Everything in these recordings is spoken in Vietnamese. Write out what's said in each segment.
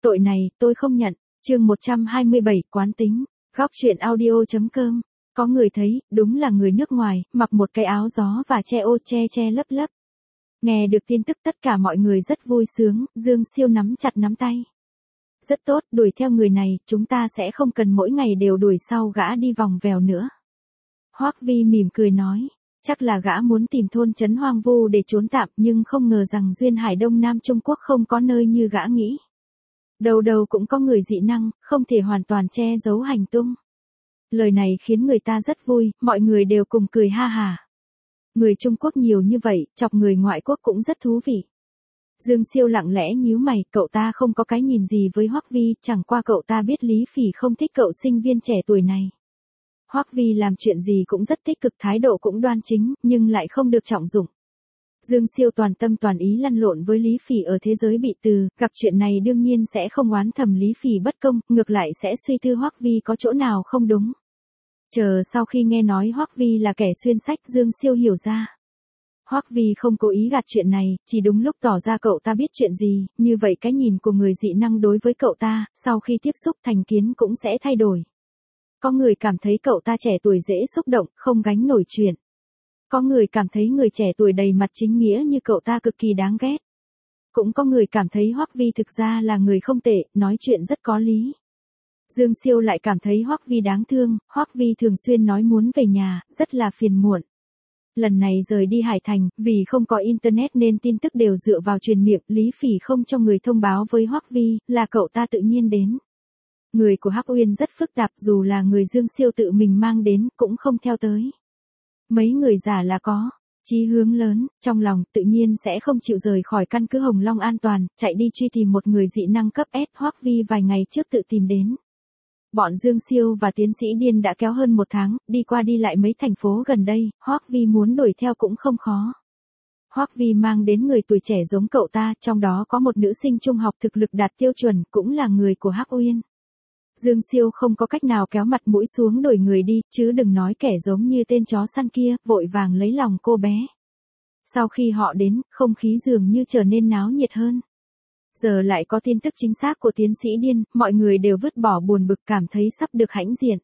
Tội này, tôi không nhận. Chương 127, quán tính. Góc truyện audio.com. Có người thấy, đúng là người nước ngoài, mặc một cái áo gió và che ô che lấp lấp. Nghe được tin tức tất cả mọi người rất vui sướng, Dương Siêu nắm chặt nắm tay. Rất tốt, đuổi theo người này, chúng ta sẽ không cần mỗi ngày đều đuổi sau gã đi vòng vèo nữa. Hoắc Vi mỉm cười nói, chắc là gã muốn tìm thôn trấn hoang vu để trốn tạm, nhưng không ngờ rằng duyên hải Đông Nam Trung Quốc không có nơi như gã nghĩ. Đầu đầu cũng có người dị năng, không thể hoàn toàn che giấu hành tung. Lời này khiến người ta rất vui, mọi người đều cùng cười ha hả. Người Trung Quốc nhiều như vậy, chọc người ngoại quốc cũng rất thú vị. Dương Siêu lặng lẽ nhíu mày, cậu ta không có cái nhìn gì với Hoắc Vi, chẳng qua cậu ta biết Lý Phỉ không thích cậu sinh viên trẻ tuổi này. Hoắc Vi làm chuyện gì cũng rất tích cực, thái độ cũng đoan chính, nhưng lại không được trọng dụng. Dương Siêu toàn tâm toàn ý lăn lộn với Lý Phỉ ở thế giới bị từ, gặp chuyện này đương nhiên sẽ không oán thầm Lý Phỉ bất công, ngược lại sẽ suy tư Hoắc Vi có chỗ nào không đúng. Chờ sau khi nghe nói Hoắc Vi là kẻ xuyên sách, Dương Siêu hiểu ra. Hoắc Vi không cố ý gạt chuyện này, chỉ đúng lúc tỏ ra cậu ta biết chuyện gì, như vậy cái nhìn của người dị năng đối với cậu ta, sau khi tiếp xúc thành kiến cũng sẽ thay đổi. Có người cảm thấy cậu ta trẻ tuổi dễ xúc động, không gánh nổi chuyện. Có người cảm thấy người trẻ tuổi đầy mặt chính nghĩa như cậu ta cực kỳ đáng ghét. Cũng có người cảm thấy Hoắc Vi thực ra là người không tệ, nói chuyện rất có lý. Dương Siêu lại cảm thấy Hoắc Vi đáng thương, Hoắc Vi thường xuyên nói muốn về nhà, rất là phiền muộn. Lần này rời đi Hải Thành, vì không có internet nên tin tức đều dựa vào truyền miệng, Lý Phỉ không cho người thông báo với Hoắc Vi, là cậu ta tự nhiên đến. Người của Hắc Uyên rất phức tạp, dù là người Dương Siêu tự mình mang đến, cũng không theo tới. Mấy người giả là có chí hướng lớn, trong lòng tự nhiên sẽ không chịu rời khỏi căn cứ Hồng Long an toàn, chạy đi truy tìm một người dị năng cấp S. Hoắc Vi vài ngày trước tự tìm đến. Bọn Dương Siêu và tiến sĩ Điên đã kéo hơn 1 tháng, đi qua đi lại mấy thành phố gần đây, Hoắc Vi muốn đuổi theo cũng không khó. Hoắc Vi mang đến người tuổi trẻ giống cậu ta, trong đó có một nữ sinh trung học thực lực đạt tiêu chuẩn, cũng là người của Hắc Uyên. Dương Siêu không có cách nào kéo mặt mũi xuống đổi người đi, chứ đừng nói kẻ giống như tên chó săn kia, vội vàng lấy lòng cô bé. Sau khi họ đến, không khí dường như trở nên náo nhiệt hơn. Giờ lại có tin tức chính xác của tiến sĩ Điên, mọi người đều vứt bỏ buồn bực, cảm thấy sắp được hãnh diện.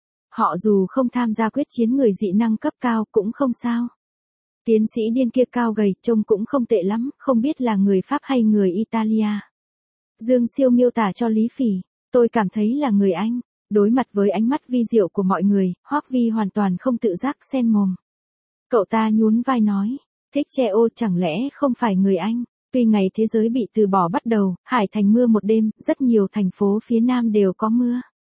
Họ dù không tham gia quyết chiến người dị năng cấp cao cũng không sao. Tiến sĩ Điên kia cao gầy, trông cũng không tệ lắm, không biết là người Pháp hay người Italia. Dương Siêu miêu tả cho Lý Phỉ, tôi cảm thấy là người Anh. Đối mặt với ánh mắt vi diệu của mọi người, Hoắc Vi hoàn toàn không tự giác xen mồm. Cậu ta nhún vai nói, thích che ô chẳng lẽ không phải người Anh. Tuy ngày thế giới bị từ bỏ bắt đầu, Hải Thành mưa một đêm, rất nhiều thành phố phía Nam đều có mưa.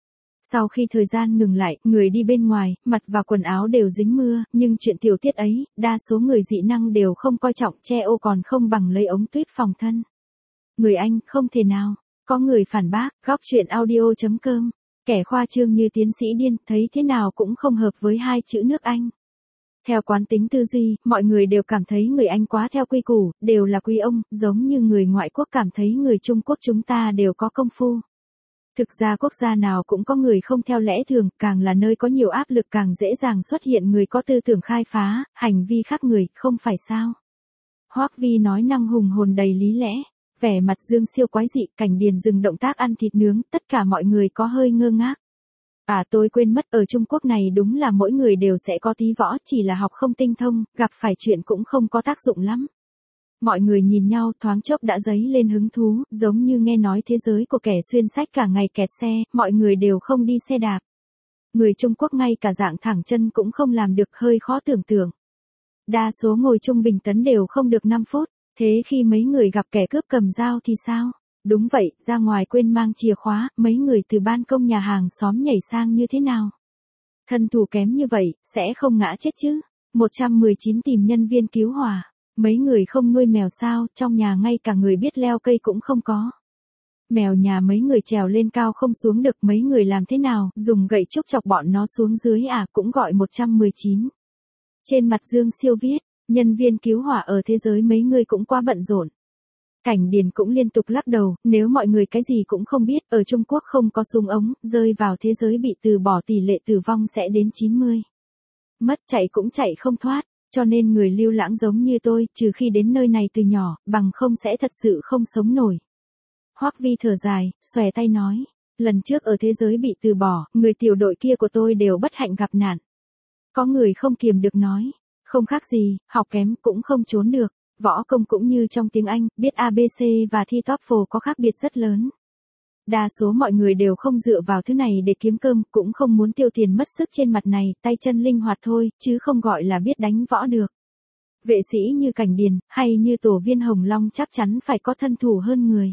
Sau khi thời gian ngừng lại, người đi bên ngoài, mặt và quần áo đều dính mưa, nhưng chuyện tiểu tiết ấy, đa số người dị năng đều không coi trọng, che ô còn không bằng lấy ống tuyết phòng thân. Người Anh không thể nào. Có người phản bác, góc truyện audio.com. Kẻ khoa trương như tiến sĩ Điên, thấy thế nào cũng không hợp với hai chữ nước Anh. Theo quán tính tư duy, mọi người đều cảm thấy người Anh quá theo quy củ, đều là quý ông, giống như người ngoại quốc cảm thấy người Trung Quốc chúng ta đều có công phu. Thực ra quốc gia nào cũng có người không theo lẽ thường, càng là nơi có nhiều áp lực càng dễ dàng xuất hiện người có tư tưởng khai phá, hành vi khác người, không phải sao. Hoắc Vi nói năng hùng hồn đầy lý lẽ. Vẻ mặt Dương Siêu quái dị, Cảnh Điền dừng động tác ăn thịt nướng, tất cả mọi người có hơi ngơ ngác. Tôi quên mất, ở Trung Quốc này đúng là mỗi người đều sẽ có tí võ, chỉ là học không tinh thông, gặp phải chuyện cũng không có tác dụng lắm. Mọi người nhìn nhau, thoáng chốc đã dấy lên hứng thú, giống như nghe nói thế giới của kẻ xuyên sách cả ngày kẹt xe, mọi người đều không đi xe đạp. Người Trung Quốc ngay cả dạng thẳng chân cũng không làm được, hơi khó tưởng tượng. Đa số ngồi trung bình tấn đều không được 5 phút. Thế khi mấy người gặp kẻ cướp cầm dao thì sao? Đúng vậy, ra ngoài quên mang chìa khóa, mấy người từ ban công nhà hàng xóm nhảy sang như thế nào? Thân thủ kém như vậy, sẽ không ngã chết chứ? 119 tìm nhân viên cứu hỏa. Mấy người không nuôi mèo sao, trong nhà ngay cả người biết leo cây cũng không có. Mèo nhà mấy người trèo lên cao không xuống được, mấy người làm thế nào? Dùng gậy trúc chọc bọn nó xuống dưới cũng gọi 119. Trên mặt Dương Siêu viết. Nhân viên cứu hỏa ở thế giới mấy người cũng quá bận rộn. Cảnh Điền cũng liên tục lắc đầu, nếu mọi người cái gì cũng không biết, ở Trung Quốc không có súng ống, rơi vào thế giới bị từ bỏ tỷ lệ tử vong sẽ đến 90. Mất chạy cũng chạy không thoát, cho nên người lưu lãng giống như tôi, trừ khi đến nơi này từ nhỏ, bằng không sẽ thật sự không sống nổi. Hoắc Vi thở dài, xòe tay nói. Lần trước ở thế giới bị từ bỏ, người tiểu đội kia của tôi đều bất hạnh gặp nạn. Có người không kiềm được nói. Không khác gì, học kém cũng không trốn được. Võ công cũng như trong tiếng Anh, biết ABC và thi TOEFL có khác biệt rất lớn. Đa số mọi người đều không dựa vào thứ này để kiếm cơm, cũng không muốn tiêu tiền mất sức trên mặt này, tay chân linh hoạt thôi, chứ không gọi là biết đánh võ được. Vệ sĩ như Cảnh Điền, hay như Tổ viên Hồng Long chắc chắn phải có thân thủ hơn người.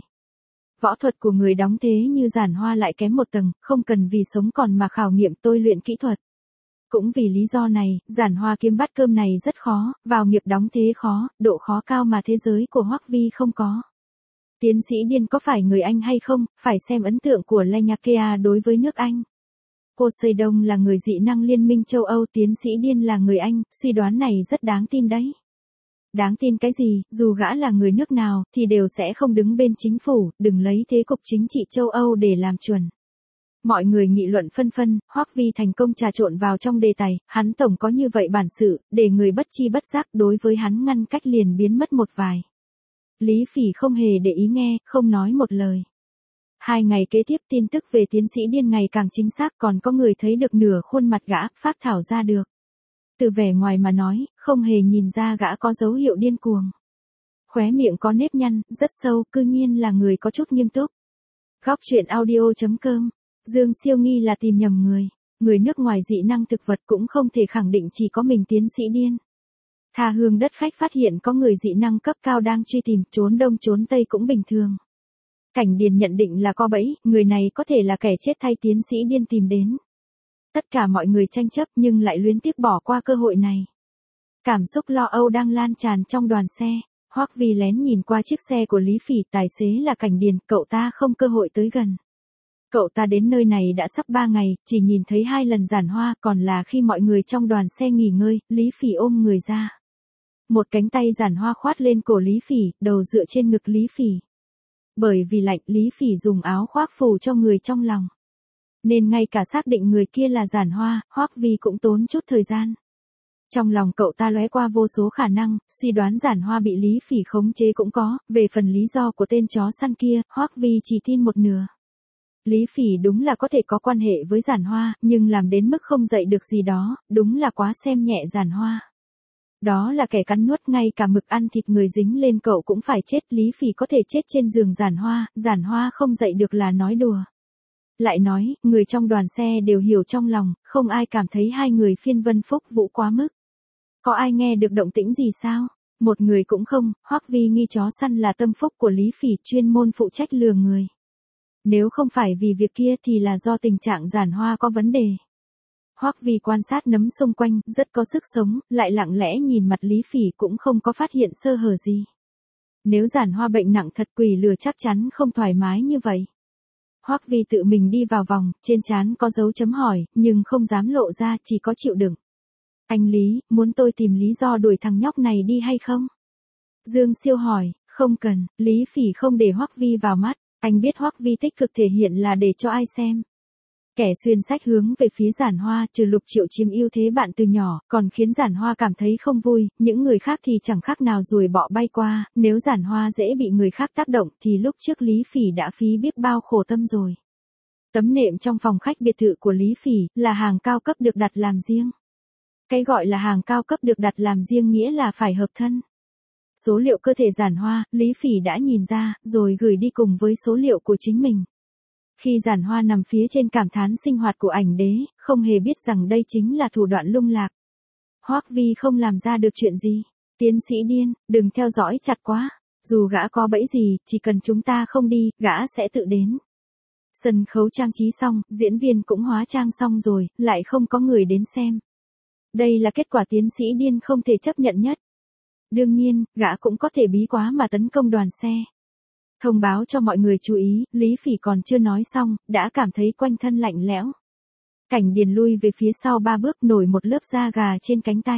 Võ thuật của người đóng thế như Giản Hoa lại kém một tầng, không cần vì sống còn mà khảo nghiệm tôi luyện kỹ thuật. Cũng vì lý do này, Giản Hoa kiếm bát cơm này rất khó, vào nghiệp đóng thế khó, độ khó cao mà thế giới của Hoắc Vi không có. Tiến sĩ Điên có phải người Anh hay không, phải xem ấn tượng của Lanyakea đối với nước Anh. Poseidon là người dị năng Liên minh châu Âu, tiến sĩ Điên là người Anh, suy đoán này rất đáng tin đấy. Đáng tin cái gì, dù gã là người nước nào, thì đều sẽ không đứng bên chính phủ, đừng lấy thế cục chính trị châu Âu để làm chuẩn. Mọi người nghị luận phân phân, Hoắc Vi thành công trà trộn vào trong đề tài, hắn tổng có như vậy bản sự, để người bất chi bất giác đối với hắn ngăn cách liền biến mất một vài. Lý Phỉ không hề để ý nghe, không nói một lời. 2 ngày kế tiếp tin tức về tiến sĩ Điên ngày càng chính xác, còn có người thấy được nửa khuôn mặt gã, phác thảo ra được. Từ vẻ ngoài mà nói, không hề nhìn ra gã có dấu hiệu điên cuồng. Khóe miệng có nếp nhăn, rất sâu, cư nhiên là người có chút nghiêm túc. Góc truyện audio.com. Dương Siêu nghi là tìm nhầm người. Người nước ngoài dị năng thực vật cũng không thể khẳng định chỉ có mình tiến sĩ Điên. Tha Hương Đất Khách phát hiện có người dị năng cấp cao đang truy tìm, trốn đông trốn tây cũng bình thường. Cảnh Điền nhận định là có bẫy, người này có thể là kẻ chết thay tiến sĩ Điên tìm đến. Tất cả mọi người tranh chấp nhưng lại luyến tiếc bỏ qua cơ hội này. Cảm xúc lo âu đang lan tràn trong đoàn xe. Hoắc Vi lén nhìn qua chiếc xe của Lý Phỉ, tài xế là Cảnh Điền, cậu ta không cơ hội tới gần. Cậu ta đến nơi này đã sắp 3 ngày, chỉ nhìn thấy 2 lần Giản Hoa, còn là khi mọi người trong đoàn xe nghỉ ngơi, Lý Phỉ ôm người ra. Một cánh tay Giản Hoa khoát lên cổ Lý Phỉ, đầu dựa trên ngực Lý Phỉ. Bởi vì lạnh, Lý Phỉ dùng áo khoác phủ cho người trong lòng. Nên ngay cả xác định người kia là Giản Hoa, Hoắc Vi cũng tốn chút thời gian. Trong lòng cậu ta lóe qua vô số khả năng, suy đoán Giản Hoa bị Lý Phỉ khống chế cũng có, về phần lý do của tên chó săn kia, Hoắc Vi chỉ tin một nửa. Lý Phỉ đúng là có thể có quan hệ với Giản Hoa, nhưng làm đến mức không dậy được gì đó, đúng là quá xem nhẹ Giản Hoa. Đó là kẻ cắn nuốt, ngay cả mực ăn thịt người dính lên cậu cũng phải chết, Lý Phỉ có thể chết trên giường Giản Hoa không dậy được là nói đùa. Lại nói, người trong đoàn xe đều hiểu trong lòng, không ai cảm thấy hai người phiên vân phúc vũ quá mức. Có ai nghe được động tĩnh gì sao? Một người cũng không, Hoắc Vi nghi chó săn là tâm phúc của Lý Phỉ, chuyên môn phụ trách lừa người. Nếu không phải vì việc kia thì là do tình trạng Giản Hoa có vấn đề. Hoắc Vi quan sát nấm xung quanh, rất có sức sống, lại lặng lẽ nhìn mặt Lý Phỉ cũng không có phát hiện sơ hở gì. Nếu Giản Hoa bệnh nặng thật, quỷ lừa chắc chắn không thoải mái như vậy. Hoắc Vi tự mình đi vào vòng, trên trán có dấu chấm hỏi, nhưng không dám lộ ra, chỉ có chịu đựng. Anh Lý, muốn tôi tìm lý do đuổi thằng nhóc này đi hay không? Dương Siêu hỏi, không cần, Lý Phỉ không để Hoắc Vi vào mắt, anh biết Hoắc Vi tích cực thể hiện là để cho ai xem. Kẻ xuyên sách hướng về phía Giản Hoa, trừ Lục Triệu chiếm ưu thế bạn từ nhỏ, còn khiến Giản Hoa cảm thấy không vui, những người khác thì chẳng khác nào ruồi bọ bay qua, nếu Giản Hoa dễ bị người khác tác động thì lúc trước Lý Phỉ đã phí biết bao khổ tâm rồi. Tấm nệm trong phòng khách biệt thự của Lý Phỉ là hàng cao cấp được đặt làm riêng. Cái gọi là hàng cao cấp được đặt làm riêng nghĩa là phải hợp thân. Số liệu cơ thể Giản Hoa, Lý Phỉ đã nhìn ra, rồi gửi đi cùng với số liệu của chính mình. Khi Giản Hoa nằm phía trên cảm thán sinh hoạt của ảnh đế, không hề biết rằng đây chính là thủ đoạn lung lạc. Hoắc Vi không làm ra được chuyện gì. Tiến sĩ Điên, đừng theo dõi chặt quá. Dù gã có bẫy gì, chỉ cần chúng ta không đi, gã sẽ tự đến. Sân khấu trang trí xong, diễn viên cũng hóa trang xong rồi, lại không có người đến xem. Đây là kết quả tiến sĩ Điên không thể chấp nhận nhất. Đương nhiên, gã cũng có thể bí quá mà tấn công đoàn xe. Thông báo cho mọi người chú ý, Lý Phỉ còn chưa nói xong, đã cảm thấy quanh thân lạnh lẽo. Cảnh Điền lui về phía sau 3 bước, nổi một lớp da gà trên cánh tay.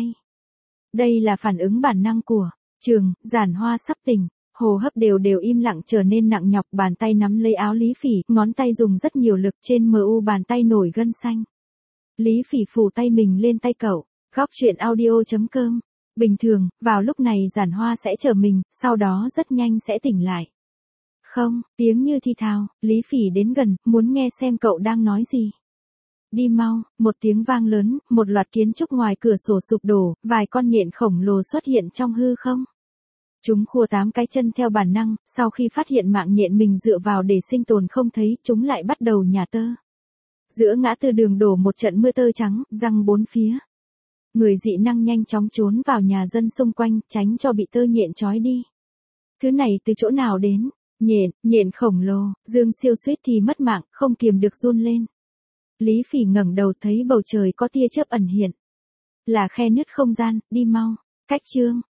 Đây là phản ứng bản năng của Giản Hoa sắp tỉnh, hô hấp đều im lặng trở nên nặng nhọc, bàn tay nắm lấy áo Lý Phỉ, ngón tay dùng rất nhiều lực, trên mu bàn tay nổi gân xanh. Lý Phỉ phủ tay mình lên tay cậu. Góc truyện audio.com. Bình thường, vào lúc này Giản Hoa sẽ chờ mình, sau đó rất nhanh sẽ tỉnh lại. Không, tiếng như thi thào, Lý Phỉ đến gần, muốn nghe xem cậu đang nói gì. Đi mau, một tiếng vang lớn, một loạt kiến trúc ngoài cửa sổ sụp đổ, vài con nhện khổng lồ xuất hiện trong hư không. Chúng khua 8 cái chân theo bản năng, sau khi phát hiện mạng nhện mình dựa vào để sinh tồn không thấy, chúng lại bắt đầu nhả tơ. Giữa ngã tư đường đổ một trận mưa tơ trắng, răng bốn phía. Người dị năng nhanh chóng trốn vào nhà dân xung quanh, tránh cho bị tơ nhện trói đi. Thứ này từ chỗ nào đến? Nhện khổng lồ, Dương Siêu suýt thì mất mạng, không kiềm được run lên. Lý Phỉ ngẩng đầu thấy bầu trời có tia chớp ẩn hiện. Là khe nứt không gian, đi mau. Cách chương,